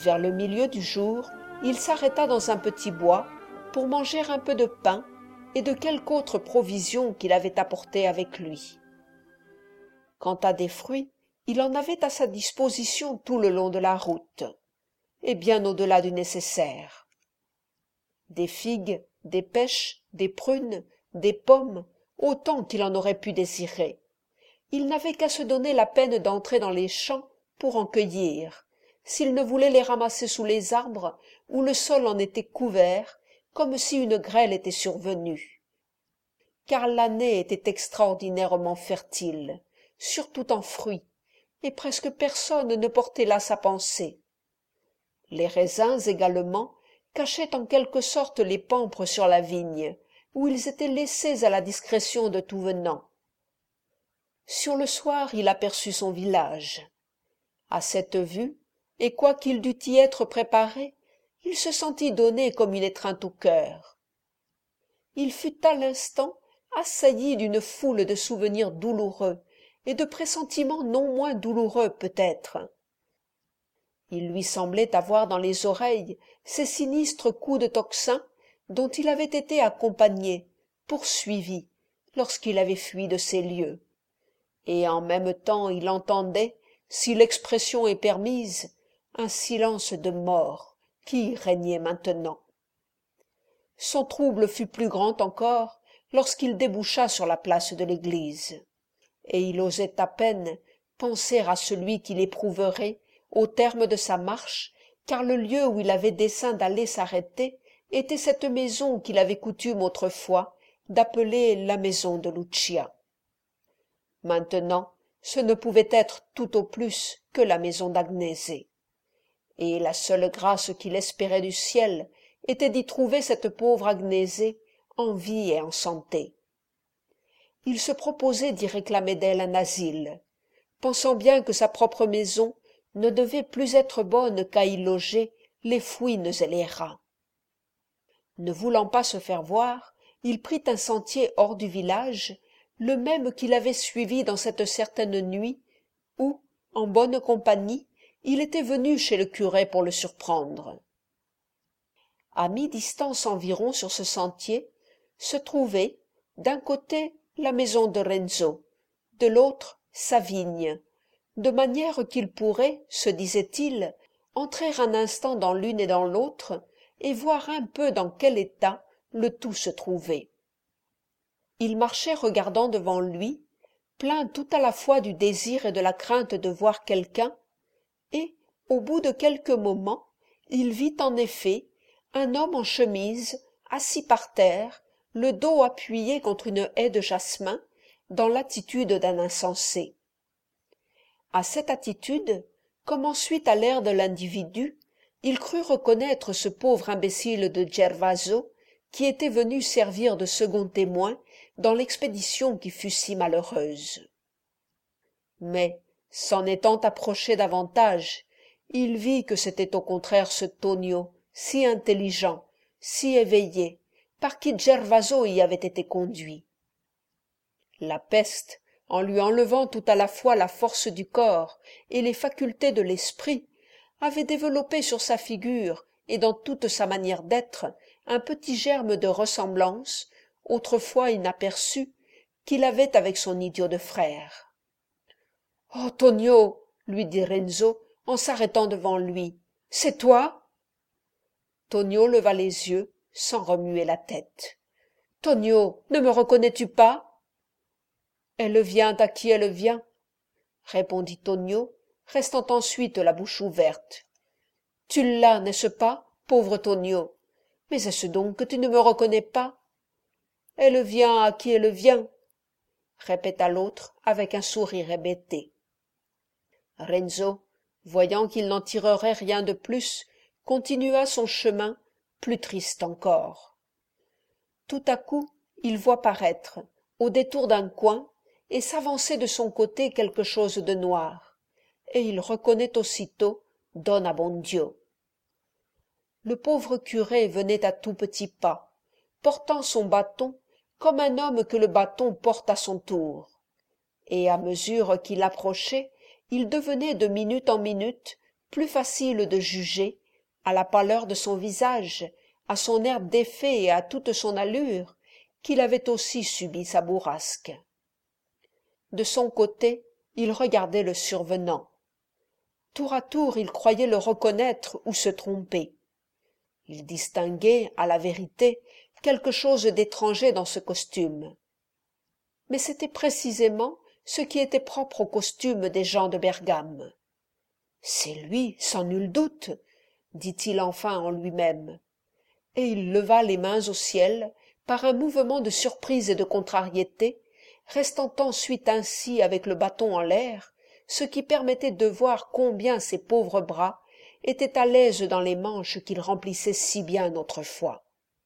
Vers le milieu du jour, il s'arrêta dans un petit bois pour manger un peu de pain et de quelque autre provision qu'il avait apportée avec lui. Quant à des fruits, il en avait à sa disposition tout le long de la route, et bien au-delà du nécessaire. Des figues, des pêches, des prunes, des pommes, autant qu'il en aurait pu désirer. Il n'avait qu'à se donner la peine d'entrer dans les champs pour en cueillir, s'il ne voulait les ramasser sous les arbres où le sol en était couvert, comme si une grêle était survenue. Car l'année était extraordinairement fertile, surtout en fruits, et presque personne ne portait là sa pensée. Les raisins également cachaient en quelque sorte les pampres sur la vigne, où ils étaient laissés à la discrétion de tout venant. Sur le soir, il aperçut son village. À cette vue, et quoiqu'il dût y être préparé, il se sentit donner comme une étreinte au cœur. Il fut à l'instant assailli d'une foule de souvenirs douloureux et de pressentiments non moins douloureux peut-être. Il lui semblait avoir dans les oreilles ces sinistres coups de tocsin dont il avait été accompagné, poursuivi, lorsqu'il avait fui de ces lieux. Et en même temps il entendait, si l'expression est permise, un silence de mort qui y régnait maintenant. Son trouble fut plus grand encore lorsqu'il déboucha sur la place de l'église, et il osait à peine penser à celui qu'il éprouverait au terme de sa marche, car le lieu où il avait dessein d'aller s'arrêter était cette maison qu'il avait coutume autrefois d'appeler la maison de Lucia. Maintenant, ce ne pouvait être tout au plus que la maison d'Agnese, et la seule grâce qu'il espérait du ciel était d'y trouver cette pauvre Agnese en vie et en santé. Il se proposait d'y réclamer d'elle un asile, pensant bien que sa propre maison ne devait plus être bonne qu'à y loger les fouines et les rats. Ne voulant pas se faire voir, il prit un sentier hors du village, le même qu'il avait suivi dans cette certaine nuit où, en bonne compagnie, il était venu chez le curé pour le surprendre. À mi-distance environ sur ce sentier se trouvait, d'un côté, la maison de Renzo, de l'autre, sa vigne, de manière qu'il pourrait, se disait-il, entrer un instant dans l'une et dans l'autre et voir un peu dans quel état le tout se trouvait. Il marchait regardant devant lui, plein tout à la fois du désir et de la crainte de voir quelqu'un, et, au bout de quelques moments, il vit en effet un homme en chemise, assis par terre, le dos appuyé contre une haie de jasmin, dans l'attitude d'un insensé. À cette attitude, comme ensuite à l'air de l'individu, il crut reconnaître ce pauvre imbécile de Gervaso qui était venu servir de second témoin dans l'expédition qui fut si malheureuse. Mais, s'en étant approché davantage, il vit que c'était au contraire ce Tonio, si intelligent, si éveillé, par qui Gervaso y avait été conduit. La peste, en lui enlevant tout à la fois la force du corps et les facultés de l'esprit, avait développé sur sa figure et dans toute sa manière d'être un petit germe de ressemblance, autrefois inaperçu, qu'il avait avec son idiot de frère. « Oh, Tonio !» lui dit Renzo en s'arrêtant devant lui. « C'est toi ?» Tonio leva les yeux sans remuer la tête. « Tonio, ne me reconnais-tu pas ?»« Elle vient à qui elle vient, » répondit Tonio, restant ensuite la bouche ouverte. « Tu l'as, n'est-ce pas, pauvre Tonio? Mais est-ce donc que tu ne me reconnais pas? »« Elle vient à qui elle vient, » répéta l'autre avec un sourire hébété. Renzo, voyant qu'il n'en tirerait rien de plus, continua son chemin, plus triste encore. Tout à coup, il voit paraître, au détour d'un coin, et s'avancer de son côté quelque chose de noir, et il reconnaît aussitôt Don Abbondio. Le pauvre curé venait à tout petits pas, portant son bâton comme un homme que le bâton porte à son tour, et à mesure qu'il approchait, il devenait de minute en minute plus facile de juger, à la pâleur de son visage, à son air défait et à toute son allure, qu'il avait aussi subi sa bourrasque. De son côté, il regardait le survenant. Tour à tour, il croyait le reconnaître ou se tromper. Il distinguait, à la vérité, quelque chose d'étranger dans ce costume. Mais c'était précisément ce qui était propre au costume des gens de Bergame. « C'est lui, sans nul doute, » dit-il enfin en lui-même, et il leva les mains au ciel par un mouvement de surprise et de contrariété, restant ensuite ainsi avec le bâton en l'air, ce qui permettait de voir combien ses pauvres bras étaient à l'aise dans les manches qu'il remplissait si bien autrefois.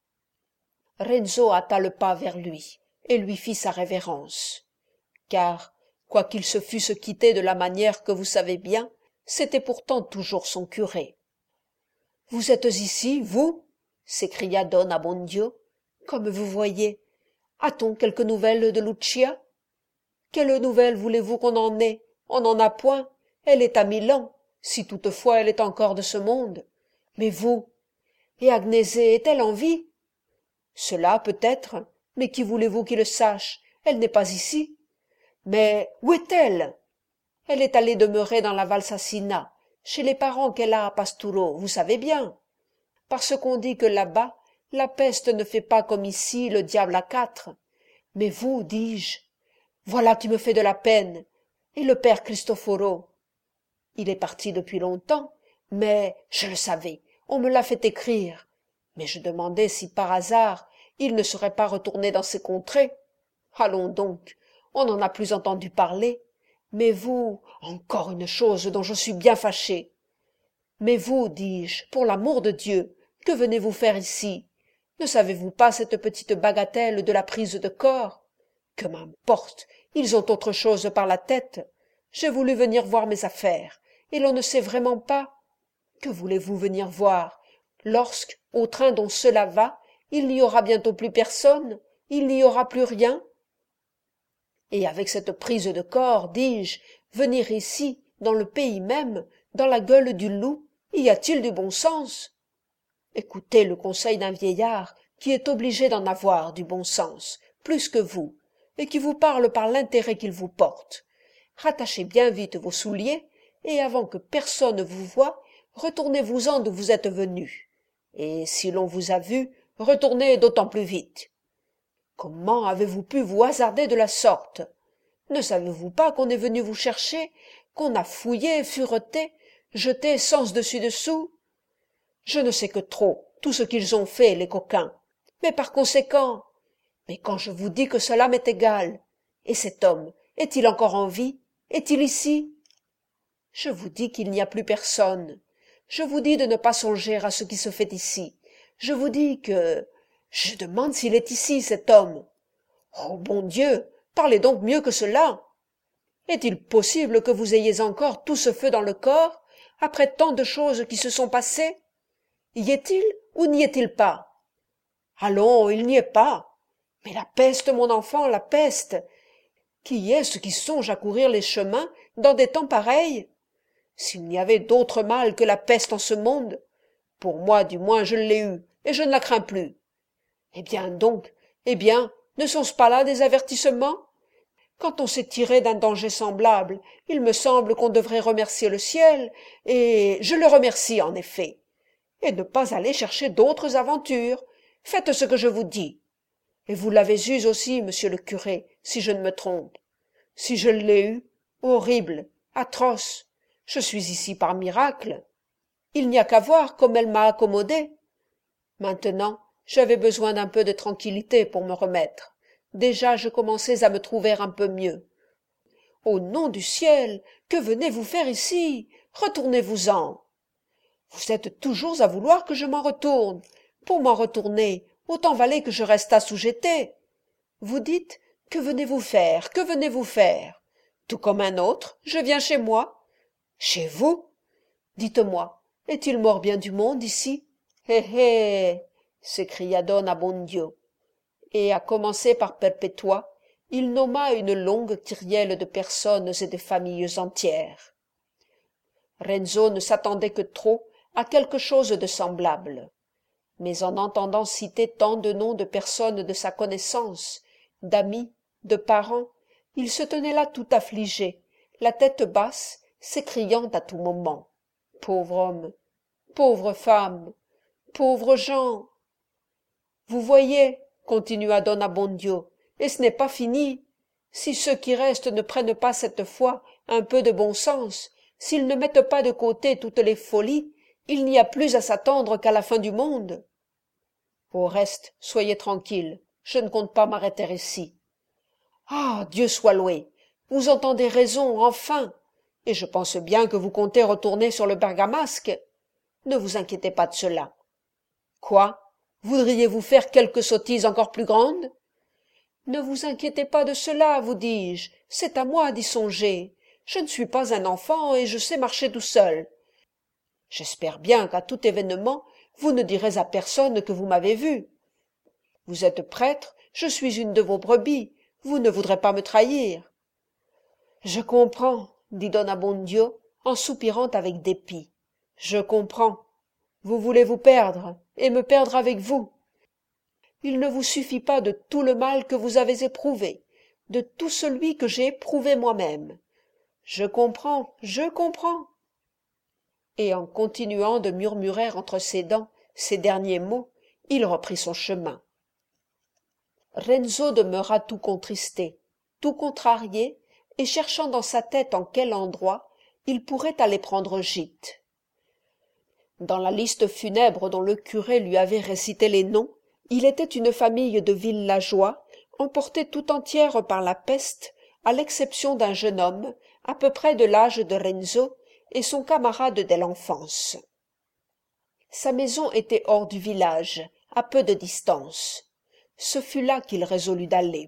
Renzo hâta le pas vers lui et lui fit sa révérence, car, quoiqu'ils se fussent quittés de la manière que vous savez bien, c'était pourtant toujours son curé. « Vous êtes ici, vous » s'écria Don Abbondio. « Comme vous voyez, a-t-on quelque nouvelle de Lucia ?»« Quelle nouvelle voulez-vous qu'on en ait ? On n'en a point. Elle est à Milan, si toutefois elle est encore de ce monde. Mais vous, et Agnésée est-elle en vie ? Cela peut-être, mais qui voulez-vous qui le sache ? Elle n'est pas ici. Mais où est-elle ? Elle est allée demeurer dans la Valsassina, chez les parents qu'elle a à Pasturo, vous savez bien. Parce qu'on dit que là-bas, la peste ne fait pas comme ici le diable à quatre. Mais vous, dis-je, voilà qui me fait de la peine. Et le père Cristoforo ? Il est parti depuis longtemps, mais je le savais, on me l'a fait écrire. Mais je demandais si par hasard il ne serait pas retourné dans ces contrées. Allons donc, on n'en a plus entendu parler. Mais vous, encore une chose dont je suis bien fâché. Mais vous, dis-je, pour l'amour de Dieu, que venez-vous faire ici ? Ne savez-vous pas cette petite bagatelle de la prise de corps ? Que m'importe, ils ont autre chose par la tête. J'ai voulu venir voir mes affaires, et l'on ne sait vraiment pas. Que voulez-vous venir voir, lorsque, au train dont cela va, il n'y aura bientôt plus personne, il n'y aura plus rien ? Et avec cette prise de corps, dis-je, venir ici, dans le pays même, dans la gueule du loup, y a-t-il du bon sens ? Écoutez le conseil d'un vieillard qui est obligé d'en avoir du bon sens, plus que vous, et qui vous parle par l'intérêt qu'il vous porte. Rattachez bien vite vos souliers, et avant que personne vous voie, retournez-vous-en d'où vous êtes venu. Et si l'on vous a vu, retournez d'autant plus vite. Comment avez-vous pu vous hasarder de la sorte ? Ne savez-vous pas qu'on est venu vous chercher, qu'on a fouillé, fureté, jeté sens dessus dessous ? Je ne sais que trop tout ce qu'ils ont fait, les coquins. Mais par conséquent, mais quand je vous dis que cela m'est égal, et cet homme, est-il encore en vie ? Est-il ici ? Je vous dis qu'il n'y a plus personne. Je vous dis de ne pas songer à ce qui se fait ici. Je vous dis que... Je demande s'il est ici, cet homme. Oh, bon Dieu, parlez donc mieux que cela. Est-il possible que vous ayez encore tout ce feu dans le corps, après tant de choses qui se sont passées ? Y est-il ou n'y est-il pas ? Allons, il n'y est pas. Mais la peste, mon enfant, la peste. Qui est-ce qui songe à courir les chemins dans des temps pareils ? S'il n'y avait d'autre mal que la peste en ce monde, pour moi du moins je l'ai eue, et je ne la crains plus. Eh bien donc, ne sont-ce pas là des avertissements ? Quand on s'est tiré d'un danger semblable, il me semble qu'on devrait remercier le ciel, et je le remercie en effet, et ne pas aller chercher d'autres aventures. Faites ce que je vous dis. Et vous l'avez eue aussi, monsieur le curé, si je ne me trompe. Si je l'ai eue, horrible, atroce. Je suis ici par miracle. Il n'y a qu'à voir comme elle m'a accommodé. Maintenant, j'avais besoin d'un peu de tranquillité pour me remettre. Déjà je commençais à me trouver un peu mieux. Au nom du ciel, que venez-vous faire ici ? Retournez-vous-en. Vous êtes toujours à vouloir que je m'en retourne. Pour m'en retourner, autant valait que je reste assujettée. Vous dites, que venez-vous faire ? Que venez-vous faire ? Tout comme un autre, je viens chez moi. Chez vous ? Dites-moi, est-il mort bien du monde ici ? Hé hé ! S'écria Don Abbondio. Et à commencer par Perpétua, il nomma une longue kyrielle de personnes et de familles entières. Renzo ne s'attendait que trop à quelque chose de semblable. Mais en entendant citer tant de noms de personnes de sa connaissance, d'amis, de parents, il se tenait là tout affligé, la tête basse, s'écriant à tout moment: « Pauvre homme, pauvre femme, pauvres gens !» « Vous voyez, continua don Abbondio, et ce n'est pas fini. Si ceux qui restent ne prennent pas cette fois un peu de bon sens, s'ils ne mettent pas de côté toutes les folies, il n'y a plus à s'attendre qu'à la fin du monde. Au reste, soyez tranquille, je ne compte pas m'arrêter ici. Ah, Dieu soit loué, vous entendez raison, enfin, et je pense bien que vous comptez retourner sur le bergamasque. Ne vous inquiétez pas de cela. Quoi? Voudriez-vous faire quelque sottise encore plus grande? Ne vous inquiétez pas de cela, vous dis-je, c'est à moi d'y songer. Je ne suis pas un enfant et je sais marcher tout seul. J'espère bien qu'à tout événement, vous ne direz à personne que vous m'avez vu. Vous êtes prêtre, je suis une de vos brebis, vous ne voudrez pas me trahir. Je comprends, dit don Abbondio, en soupirant avec dépit. Je comprends. Vous voulez vous perdre, et me perdre avec vous. Il ne vous suffit pas de tout le mal que vous avez éprouvé, de tout celui que j'ai éprouvé moi-même. Je comprends, je comprends. Et en continuant de murmurer entre ses dents ces derniers mots, il reprit son chemin. Renzo demeura tout contristé, tout contrarié, et cherchant dans sa tête en quel endroit il pourrait aller prendre gîte. Dans la liste funèbre dont le curé lui avait récité les noms, il était une famille de villageois, emportés tout entière par la peste, à l'exception d'un jeune homme, à peu près de l'âge de Renzo, et son camarade dès l'enfance. Sa maison était hors du village, à peu de distance. Ce fut là qu'il résolut d'aller.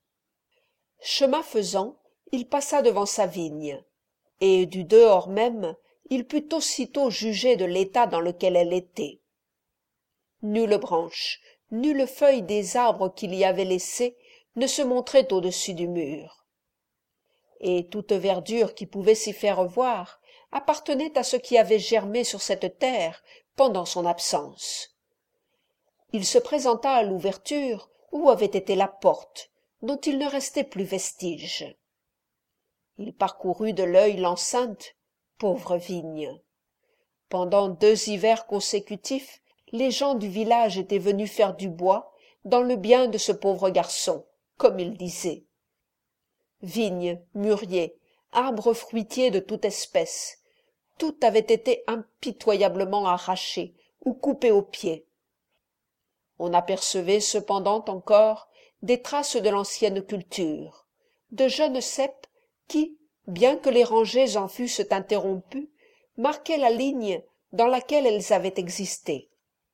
Chemin faisant, il passa devant sa vigne, et du dehors même, il put aussitôt juger de l'état dans lequel elle était. Nulle branche, nulle feuille des arbres qu'il y avait laissés ne se montrait au-dessus du mur. Et toute verdure qui pouvait s'y faire voir appartenait à ce qui avait germé sur cette terre pendant son absence. Il se présenta à l'ouverture où avait été la porte, dont il ne restait plus vestige. Il parcourut de l'œil l'enceinte, pauvre vigne. Pendant 2 hivers consécutifs, les gens du village étaient venus faire du bois dans le bien de ce pauvre garçon, comme il disait. Vignes, mûriers, arbres fruitiers de toute espèce, tout avait été impitoyablement arraché ou coupé au pied. On apercevait cependant encore des traces de l'ancienne culture, de jeunes ceps qui, bien que les rangées en fussent interrompues, marquaient la ligne dans laquelle elles avaient existé.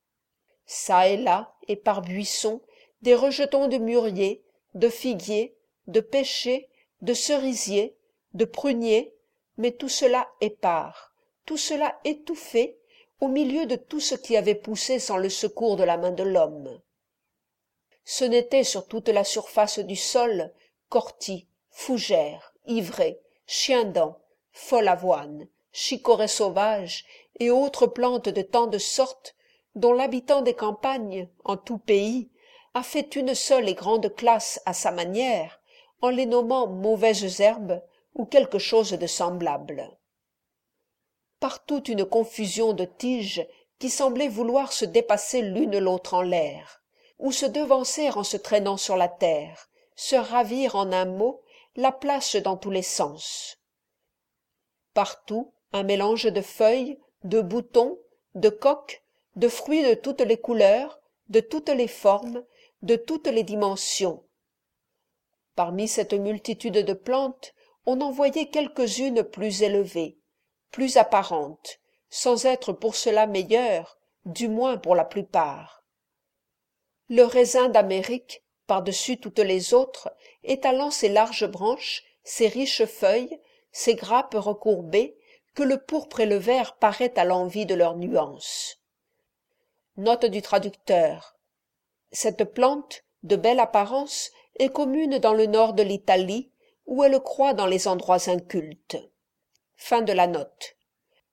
Çà et là, et par buissons, des rejetons de mûriers, de figuiers, de pêchers, de cerisiers, de pruniers, mais tout cela épars, tout cela étouffé au milieu de tout ce qui avait poussé sans le secours de la main de l'homme. Ce n'était sur toute la surface du sol qu'orties, fougères, ivraies, chiendents, folle avoine, chicorées sauvages et autres plantes de tant de sortes dont l'habitant des campagnes, en tout pays, a fait une seule et grande classe à sa manière, en les nommant mauvaises herbes ou quelque chose de semblable. Partout une confusion de tiges qui semblaient vouloir se dépasser l'une l'autre en l'air, ou se devancer en se traînant sur la terre, se ravir en un mot la place dans tous les sens. Partout un mélange de feuilles, de boutons, de coques, de fruits de toutes les couleurs, de toutes les formes, de toutes les dimensions. Parmi cette multitude de plantes, on en voyait quelques-unes plus élevées, plus apparentes, sans être pour cela meilleures, du moins pour la plupart. Le raisin d'Amérique, par-dessus toutes les autres, étalant ses larges branches, ses riches feuilles, ses grappes recourbées, que le pourpre et le vert paraient à l'envi de leurs nuances. Note du traducteur. Cette plante, de belle apparence, est commune dans le nord de l'Italie, où elle croît dans les endroits incultes. Fin de la note.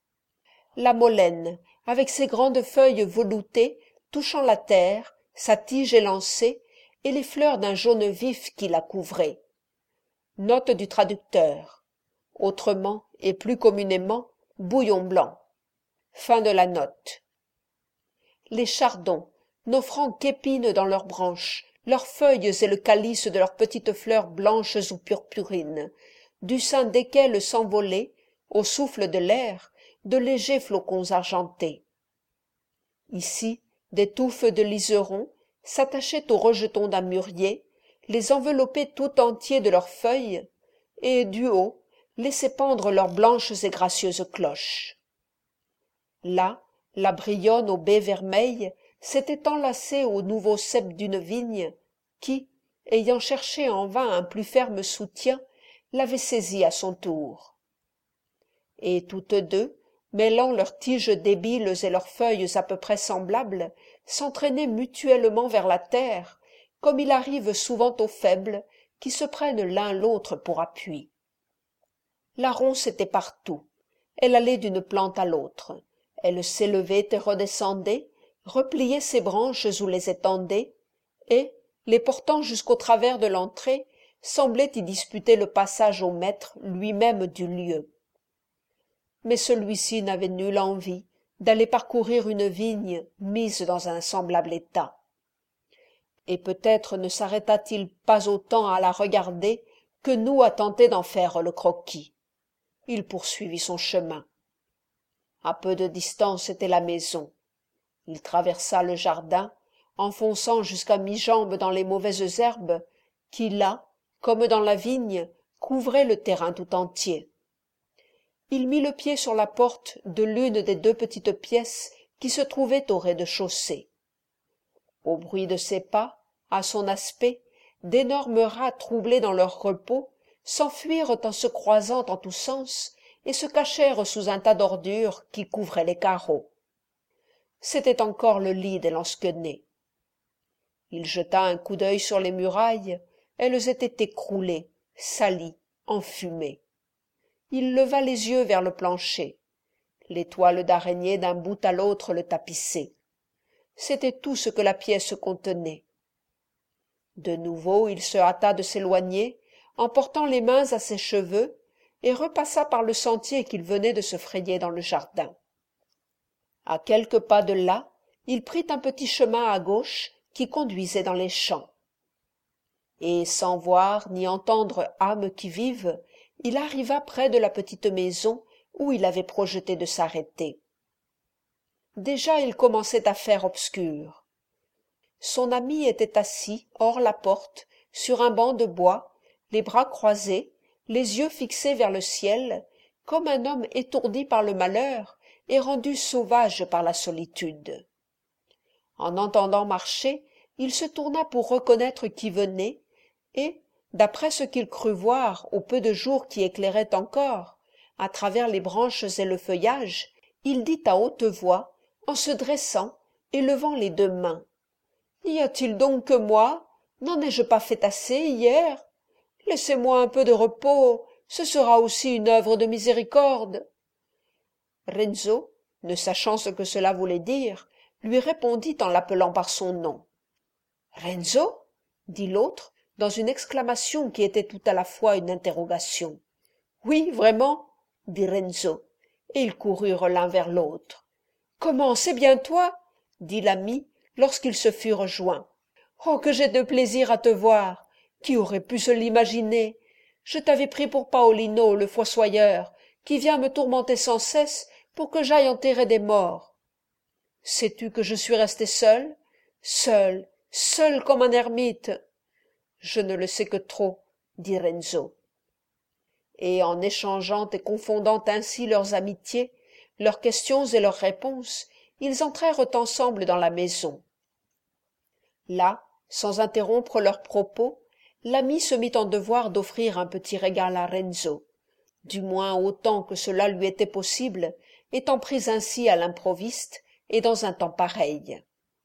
la molène, avec ses grandes feuilles veloutées, touchant la terre, sa tige élancée, et les fleurs d'un jaune vif qui la couvraient. Note du traducteur. Autrement et plus communément, bouillon blanc. Fin de la note. Les chardons, n'offrant qu'épines dans leurs branches, leurs feuilles et le calice de leurs petites fleurs blanches ou purpurines, du sein desquelles s'envolaient, au souffle de l'air, de légers flocons argentés. Ici, des touffes de liserons s'attachaient aux rejetons d'un mûrier, les enveloppaient tout entiers de leurs feuilles, et, du haut, laissaient pendre leurs blanches et gracieuses cloches. Là, la brionne aux baies vermeilles s'était enlacée au nouveau cep d'une vigne qui, ayant cherché en vain un plus ferme soutien, l'avait saisie à son tour. Et toutes deux, mêlant leurs tiges débiles et leurs feuilles à peu près semblables, s'entraînaient mutuellement vers la terre, comme il arrive souvent aux faibles, qui se prennent l'un l'autre pour appui. La ronce était partout. Elle allait d'une plante à l'autre. Elle s'élevait et redescendait, repliait ses branches ou les étendait, et, les portant jusqu'au travers de l'entrée, semblait y disputer le passage au maître lui-même du lieu. Mais celui-ci n'avait nulle envie d'aller parcourir une vigne mise dans un semblable état. Et peut-être ne s'arrêta-t-il pas autant à la regarder que nous à tenter d'en faire le croquis. Il poursuivit son chemin. À peu de distance était la maison. Il traversa le jardin, enfonçant jusqu'à mi-jambe dans les mauvaises herbes, qui là, comme dans la vigne, couvraient le terrain tout entier. Il mit le pied sur la porte de l'une des deux petites pièces qui se trouvaient au rez-de-chaussée. Au bruit de ses pas, à son aspect, d'énormes rats troublés dans leur repos s'enfuirent en se croisant en tous sens et se cachèrent sous un tas d'ordures qui couvraient les carreaux. C'était encore le lit des lansquenets. Il jeta un coup d'œil sur les murailles, elles étaient écroulées, salies, enfumées. Il leva les yeux vers le plancher. Les toiles d'araignée d'un bout à l'autre le tapissaient. C'était tout ce que la pièce contenait. De nouveau il se hâta de s'éloigner, en portant les mains à ses cheveux, et repassa par le sentier qu'il venait de se frayer dans le jardin. À quelques pas de là, il prit un petit chemin à gauche qui conduisait dans les champs. Et sans voir ni entendre âme qui vive, il arriva près de la petite maison où il avait projeté de s'arrêter. Déjà il commençait à faire obscur. Son ami était assis hors la porte, sur un banc de bois, les bras croisés, les yeux fixés vers le ciel, comme un homme étourdi par le malheur et rendu sauvage par la solitude. En entendant marcher, il se tourna pour reconnaître qui venait, et, d'après ce qu'il crut voir au peu de jour qui éclairait encore, à travers les branches et le feuillage, il dit à haute voix, en se dressant et levant les deux mains. « Y a-t-il donc que moi? N'en ai-je pas fait assez hier? Laissez-moi un peu de repos, ce sera aussi une œuvre de miséricorde. » Renzo, ne sachant ce que cela voulait dire, lui répondit en l'appelant par son nom. « Renzo » dit l'autre, dans une exclamation qui était tout à la fois une interrogation. « Oui, vraiment » dit Renzo, et ils coururent l'un vers l'autre. « Comment, c'est bien toi » dit l'ami, lorsqu'ils se furent joints. « Oh, que j'ai de plaisir à te voir. Qui aurait pu se l'imaginer? Je t'avais pris pour Paolino, le fossoyeur, qui vient me tourmenter sans cesse pour que j'aille enterrer des morts. Sais-tu que je suis resté seul comme un ermite? » « Je ne le sais que trop, » dit Renzo. Et en échangeant et confondant ainsi leurs amitiés, leurs questions et leurs réponses, ils entrèrent ensemble dans la maison. Là, sans interrompre leurs propos, l'ami se mit en devoir d'offrir un petit régal à Renzo, du moins autant que cela lui était possible, étant pris ainsi à l'improviste et dans un temps pareil.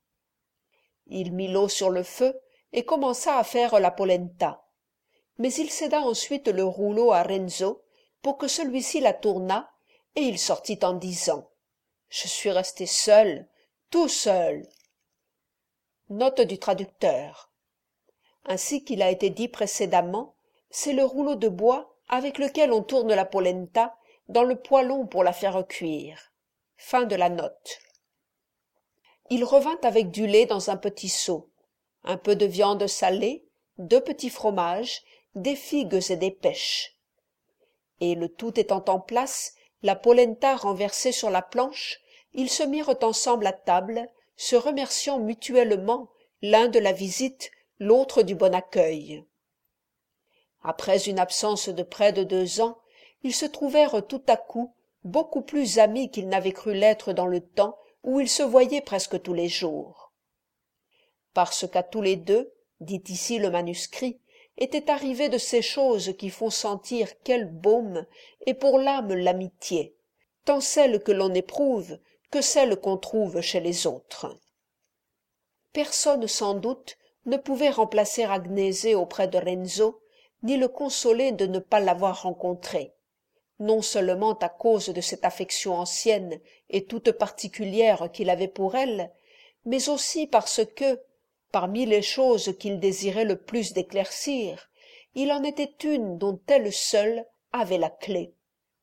Il mit l'eau sur le feu et commença à faire la polenta. Mais il céda ensuite le rouleau à Renzo pour que celui-ci la tournât, et il sortit en disant Je suis resté seul, tout seul. Note du traducteur. Ainsi qu'il a été dit précédemment, c'est le rouleau de bois avec lequel on tourne la polenta dans le poêlon pour la faire cuire. Fin de la note. Il revint avec du lait dans un petit seau, un peu de viande salée, 2 petits fromages, des figues et des pêches. Et le tout étant en place, la polenta renversée sur la planche, ils se mirent ensemble à table, se remerciant mutuellement, l'un de la visite, l'autre du bon accueil. Après une absence de près de 2 ans, ils se trouvèrent tout à coup beaucoup plus amis qu'ils n'avaient cru l'être dans le temps où ils se voyaient presque tous les jours. Parce qu'à tous les deux, dit ici le manuscrit, étaient arrivées de ces choses qui font sentir quel baume est pour l'âme l'amitié, tant celle que l'on éprouve que celle qu'on trouve chez les autres. Personne sans doute ne pouvait remplacer Agnese auprès de Renzo, ni le consoler de ne pas l'avoir rencontré, non seulement à cause de cette affection ancienne et toute particulière qu'il avait pour elle, mais aussi parce que, parmi les choses qu'il désirait le plus d'éclaircir, il en était une dont elle seule avait la clef.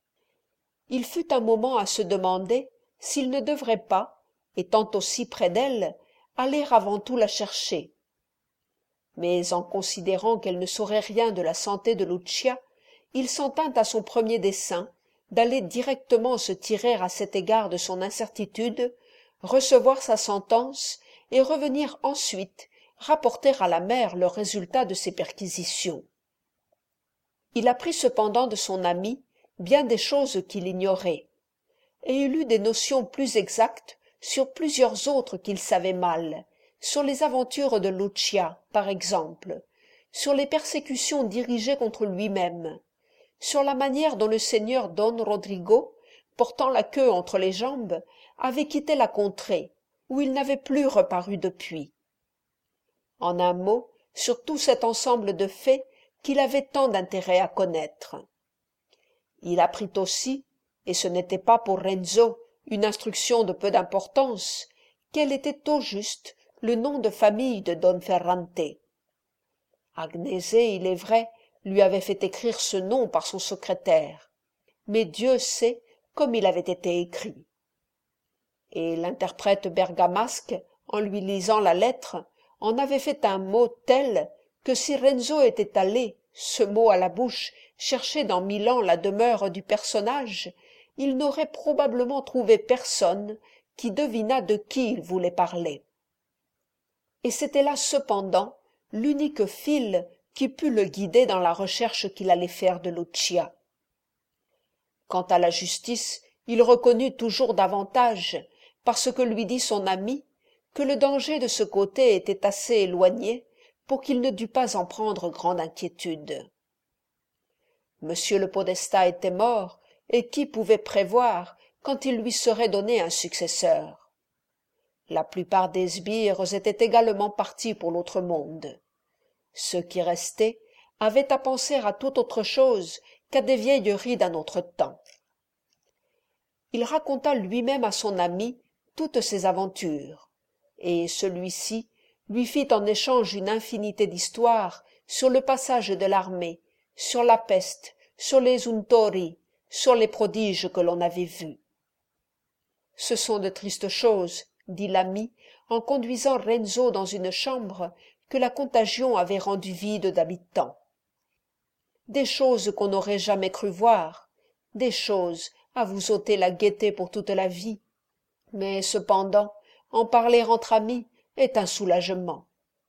Il fut un moment à se demander s'il ne devrait pas, étant aussi près d'elle, aller avant tout la chercher. Mais en considérant qu'elle ne saurait rien de la santé de Lucia, il s'en tint à son premier dessein d'aller directement se tirer à cet égard de son incertitude, recevoir sa sentence et revenir ensuite rapporter à la mère le résultat de ses perquisitions. Il apprit cependant de son ami bien des choses qu'il ignorait, et il eut des notions plus exactes sur plusieurs autres qu'il savait mal, sur les aventures de Lucia, par exemple, sur les persécutions dirigées contre lui-même, sur la manière dont le seigneur Don Rodrigo, portant la queue entre les jambes, avait quitté la contrée, où il n'avait plus reparu depuis. En un mot, sur tout cet ensemble de faits qu'il avait tant d'intérêt à connaître. Il apprit aussi, et ce n'était pas pour Renzo une instruction de peu d'importance, quel était au juste le nom de famille de Don Ferrante. Agnese, il est vrai, lui avait fait écrire ce nom par son secrétaire, mais Dieu sait comme il avait été écrit. Et l'interprète bergamasque, en lui lisant la lettre, en avait fait un mot tel que si Renzo était allé, ce mot à la bouche, chercher dans Milan la demeure du personnage, il n'aurait probablement trouvé personne qui devinât de qui il voulait parler. Et c'était là cependant l'unique fil qui put le guider dans la recherche qu'il allait faire de Lucia. Quant à la justice, il reconnut toujours davantage, parce que lui dit son ami, que le danger de ce côté était assez éloigné pour qu'il ne dût pas en prendre grande inquiétude. Monsieur le podestat était mort, et qui pouvait prévoir quand il lui serait donné un successeur? La plupart des sbires étaient également partis pour l'autre monde. Ceux qui restaient avaient à penser à toute autre chose qu'à des vieilleries d'un autre temps. Il raconta lui-même à son ami toutes ses aventures, et celui-ci lui fit en échange une infinité d'histoires sur le passage de l'armée, sur la peste, sur les untori, sur les prodiges que l'on avait vus. « Ce sont de tristes choses, » dit l'ami, en conduisant Renzo dans une chambre que la contagion avait rendue vide d'habitants. « Des choses qu'on n'aurait jamais cru voir, des choses à vous ôter la gaieté pour toute la vie. Mais cependant, en parler entre amis est un soulagement. »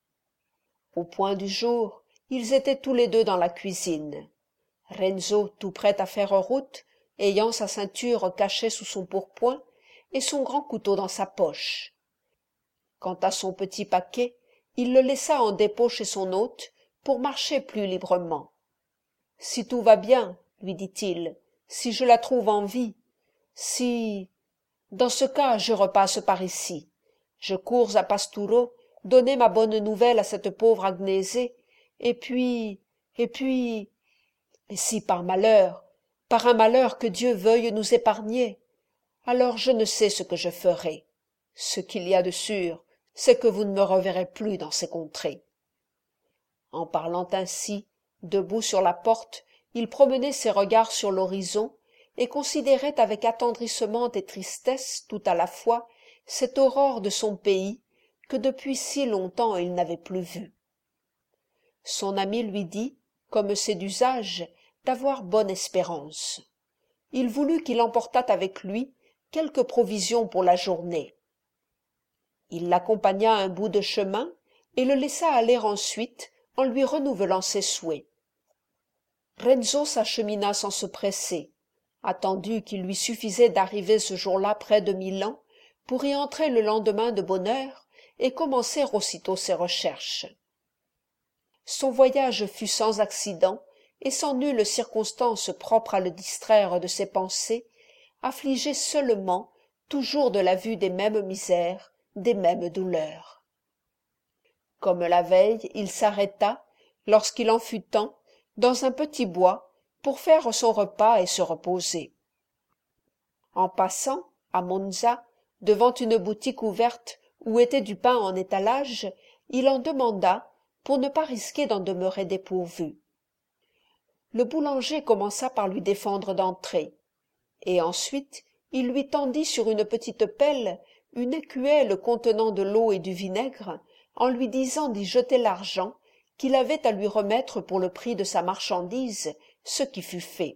Au point du jour, ils étaient tous les deux dans la cuisine. Renzo tout prêt à faire route, ayant sa ceinture cachée sous son pourpoint et son grand couteau dans sa poche. Quant à son petit paquet, il le laissa en dépôt chez son hôte pour marcher plus librement. « Si tout va bien, lui dit-il, si je la trouve en vie, si... Dans ce cas, je repasse par ici. Je cours à Pasturo, donner ma bonne nouvelle à cette pauvre Agnese, et puis... Et si par un malheur que Dieu veuille nous épargner, alors je ne sais ce que je ferai. Ce qu'il y a de sûr, c'est que vous ne me reverrez plus dans ces contrées. » En parlant ainsi, debout sur la porte, il promenait ses regards sur l'horizon et considérait avec attendrissement et tristesse tout à la fois cette aurore de son pays que depuis si longtemps il n'avait plus vue. Son ami lui dit, comme c'est d'usage, d'avoir bonne espérance. Il voulut qu'il emportât avec lui quelques provisions pour la journée. Il l'accompagna un bout de chemin et le laissa aller ensuite en lui renouvelant ses souhaits. Renzo s'achemina sans se presser, attendu qu'il lui suffisait d'arriver ce jour-là près de Milan pour y entrer le lendemain de bonne heure et commencer aussitôt ses recherches. Son voyage fut sans accident et sans nulle circonstance propre à le distraire de ses pensées, affligé seulement toujours de la vue des mêmes misères, des mêmes douleurs. Comme la veille, il s'arrêta, lorsqu'il en fut temps, dans un petit bois, pour faire son repas et se reposer. En passant, à Monza, devant une boutique ouverte où était du pain en étalage, il en demanda, pour ne pas risquer d'en demeurer dépourvu. Le boulanger commença par lui défendre d'entrer, et ensuite il lui tendit sur une petite pelle une écuelle contenant de l'eau et du vinaigre, en lui disant d'y jeter l'argent qu'il avait à lui remettre pour le prix de sa marchandise, ce qui fut fait.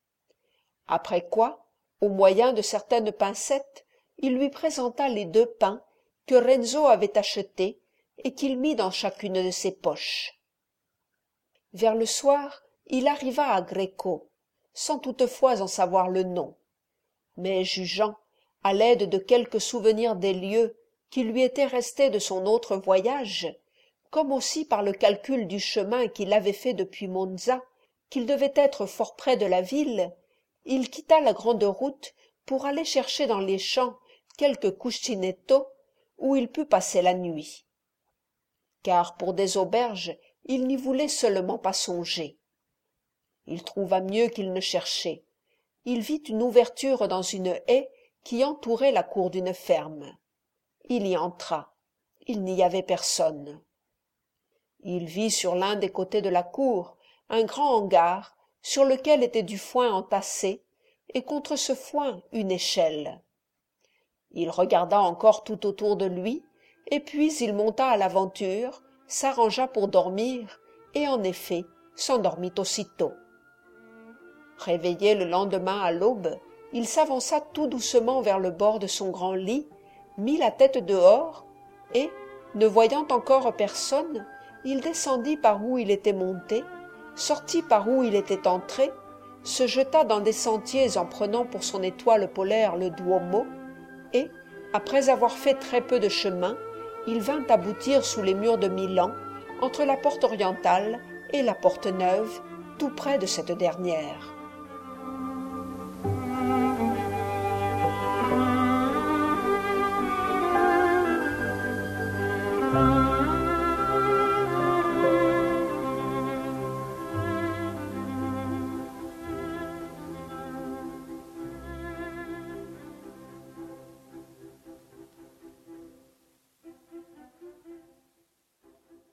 Après quoi, au moyen de certaines pincettes, il lui présenta les 2 pains que Renzo avait achetés et qu'il mit dans chacune de ses poches. Vers le soir, il arriva à Grecco, sans toutefois en savoir le nom, mais jugeant, à l'aide de quelques souvenirs des lieux qui lui étaient restés de son autre voyage, comme aussi par le calcul du chemin qu'il avait fait depuis Monza, qu'il devait être fort près de la ville, il quitta la grande route pour aller chercher dans les champs quelque cuscinetto où il pût passer la nuit. Car pour des auberges, il n'y voulait seulement pas songer. Il trouva mieux qu'il ne cherchait. Il vit une ouverture dans une haie qui entourait la cour d'une ferme. Il y entra. Il n'y avait personne. Il vit sur l'un des côtés de la cour un grand hangar sur lequel était du foin entassé, et contre ce foin une échelle. Il regarda encore tout autour de lui, et puis il monta à l'aventure, s'arrangea pour dormir, et en effet s'endormit aussitôt. Réveillé le lendemain à l'aube, il s'avança tout doucement vers le bord de son grand lit, mit la tête dehors, et, ne voyant encore personne, il descendit par où il était monté, sortit par où il était entré, se jeta dans des sentiers en prenant pour son étoile polaire le Duomo, et, après avoir fait très peu de chemin, il vint aboutir sous les murs de Milan, entre la porte orientale et la porte neuve, tout près de cette dernière.